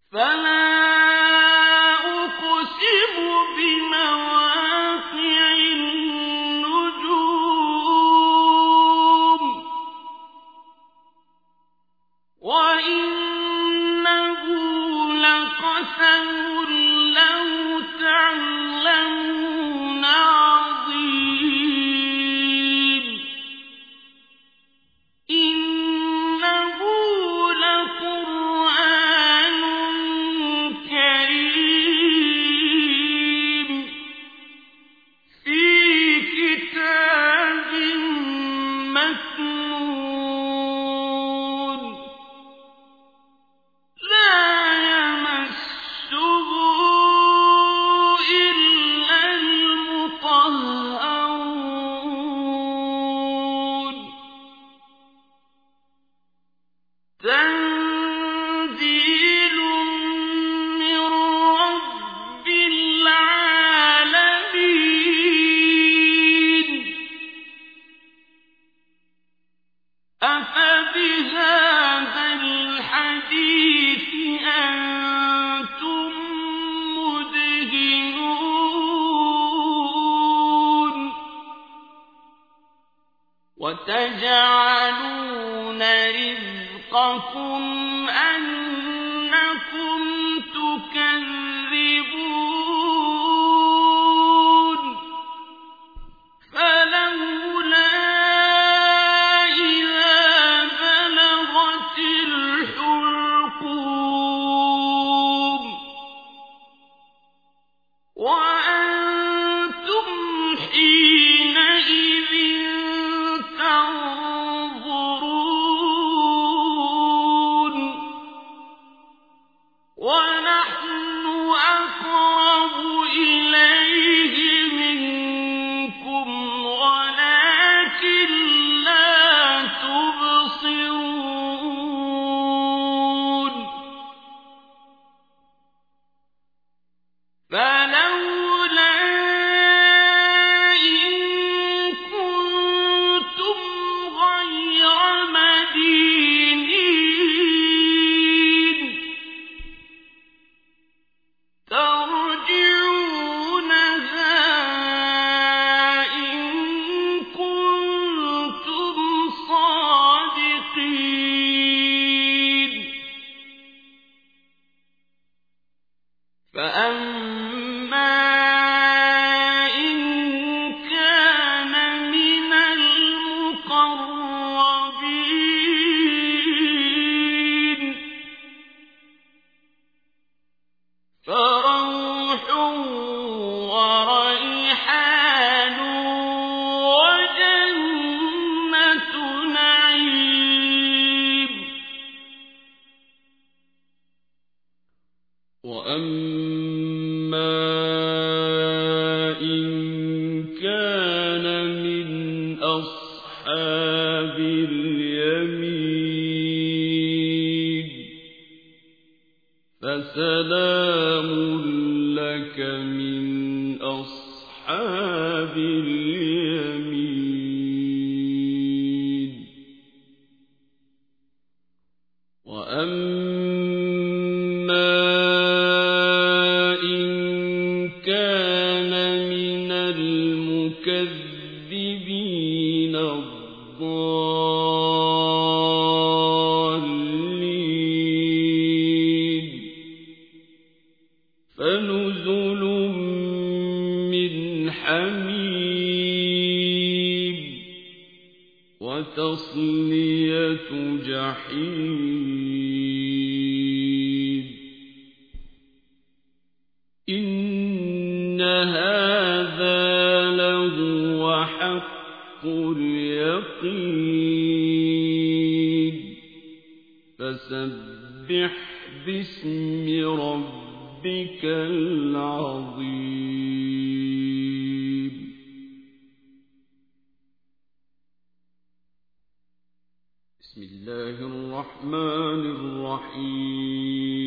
فلا أقسم بمواقع النجوم وإنه لقسم لو تعلمون عظيم إنه لقرآن كريم في كتاب مكنون لا يمسه إلا المطهرون تنزيل من رب العالمين أفبهذا الحديث أنتم مدهنون وتجعلون رزقكم أنكم تكذبون فلولا إذا بلغت الحلقوم وأنتم حينئذ تنظرون ونحن أقرب إليه منكم ولكن لا تبصرون فلولا إن كنتم غير مدينين ترجعونها إن كنتم صادقين فأما إن كان من المقربين فروح وريحان وجنة نعيم وأما إن كان من أصحاب اليمين فسلام لك من أصحاب اليمين وأما إن كان من المكذبين الضالين فنزل من حميم وتصلية جحيم إن هذا لهو حق اليقين فسبح باسم ربك العظيم بسم الله الرحمن الرحيم